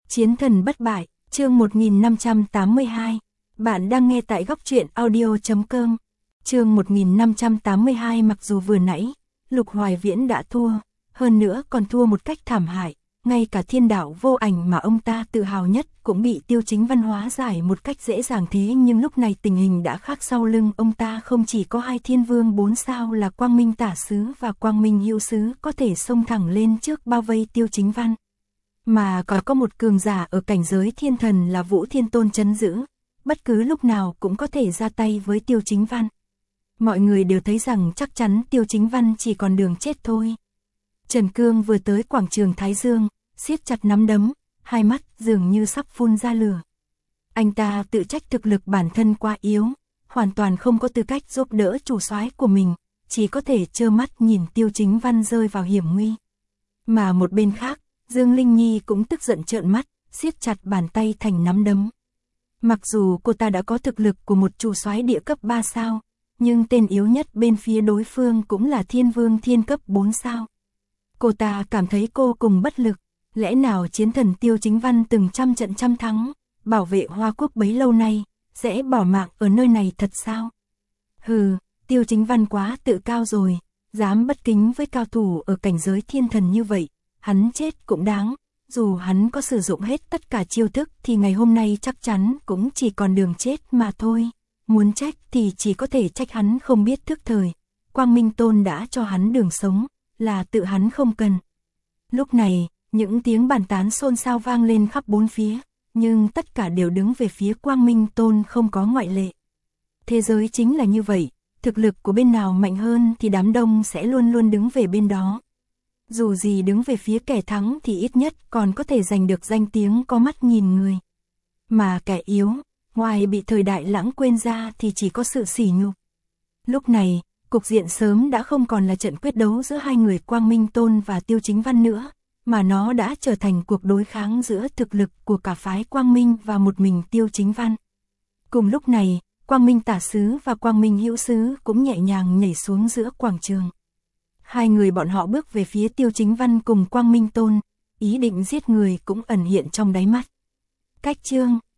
Chiến thần bất bại, chương 1582. Bạn đang nghe tại góc truyện audio.com. Chương 1582. Mặc dù vừa nãy, Lục Hoài Viễn đã thua, hơn nữa còn thua một cách thảm hại, ngay cả thiên đạo vô ảnh mà ông ta tự hào nhất cũng bị Tiêu Chính Văn hóa giải một cách dễ dàng, thế nhưng lúc này tình hình đã khác. Sau lưng ông ta không chỉ có hai thiên vương 4 sao là Quang Minh Tả Sứ và Quang Minh Hữu Sứ có thể xông thẳng lên trước bao vây Tiêu Chính Văn, mà còn có một cường giả ở cảnh giới thiên thần là Vũ Thiên Tôn trấn giữ, bất cứ lúc nào cũng có thể ra tay với Tiêu Chính Văn. Mọi người đều thấy rằng chắc chắn Tiêu Chính Văn chỉ còn đường chết thôi. Trần Cương vừa tới quảng trường Thái Dương, siết chặt nắm đấm, hai mắt dường như sắp phun ra lửa. Anh ta tự trách thực lực bản thân quá yếu, hoàn toàn không có tư cách giúp đỡ chủ soái của mình, chỉ có thể trơ mắt nhìn Tiêu Chính Văn rơi vào hiểm nguy. Mà một bên khác, Dương Linh Nhi cũng tức giận trợn mắt, siết chặt bàn tay thành nắm đấm. Mặc dù cô ta đã có thực lực của một chủ soái địa cấp 3 sao, nhưng tên yếu nhất bên phía đối phương cũng là thiên vương thiên cấp 4 sao. Cô ta cảm thấy cô cùng bất lực, lẽ nào chiến thần Tiêu Chính Văn từng trăm trận trăm thắng, bảo vệ Hoa Quốc bấy lâu nay, sẽ bỏ mạng ở nơi này thật sao? Hừ, Tiêu Chính Văn quá tự cao rồi, dám bất kính với cao thủ ở cảnh giới thiên thần như vậy, hắn chết cũng đáng, dù hắn có sử dụng hết tất cả chiêu thức thì ngày hôm nay chắc chắn cũng chỉ còn đường chết mà thôi. Muốn trách thì chỉ có thể trách hắn không biết thức thời, Quang Minh Tôn đã cho hắn đường sống, là tự hắn không cần. Lúc này, những tiếng bàn tán xôn xao vang lên khắp bốn phía, nhưng tất cả đều đứng về phía Quang Minh Tôn, không có ngoại lệ. Thế giới chính là như vậy, thực lực của bên nào mạnh hơn thì đám đông sẽ luôn luôn đứng về bên đó. Dù gì đứng về phía kẻ thắng thì ít nhất còn có thể giành được danh tiếng có mắt nhìn người. Mà kẻ yếu, ngoài bị thời đại lãng quên ra thì chỉ có sự sỉ nhục. Lúc này, cục diện sớm đã không còn là trận quyết đấu giữa hai người Quang Minh Tôn và Tiêu Chính Văn nữa, mà nó đã trở thành cuộc đối kháng giữa thực lực của cả phái Quang Minh và một mình Tiêu Chính Văn. Cùng lúc này, Quang Minh Tả Sứ và Quang Minh Hữu Sứ cũng nhẹ nhàng nhảy xuống giữa quảng trường. Hai người bọn họ bước về phía Tiêu Chính Văn cùng Quang Minh Tôn, ý định giết người cũng ẩn hiện trong đáy mắt. Cách chương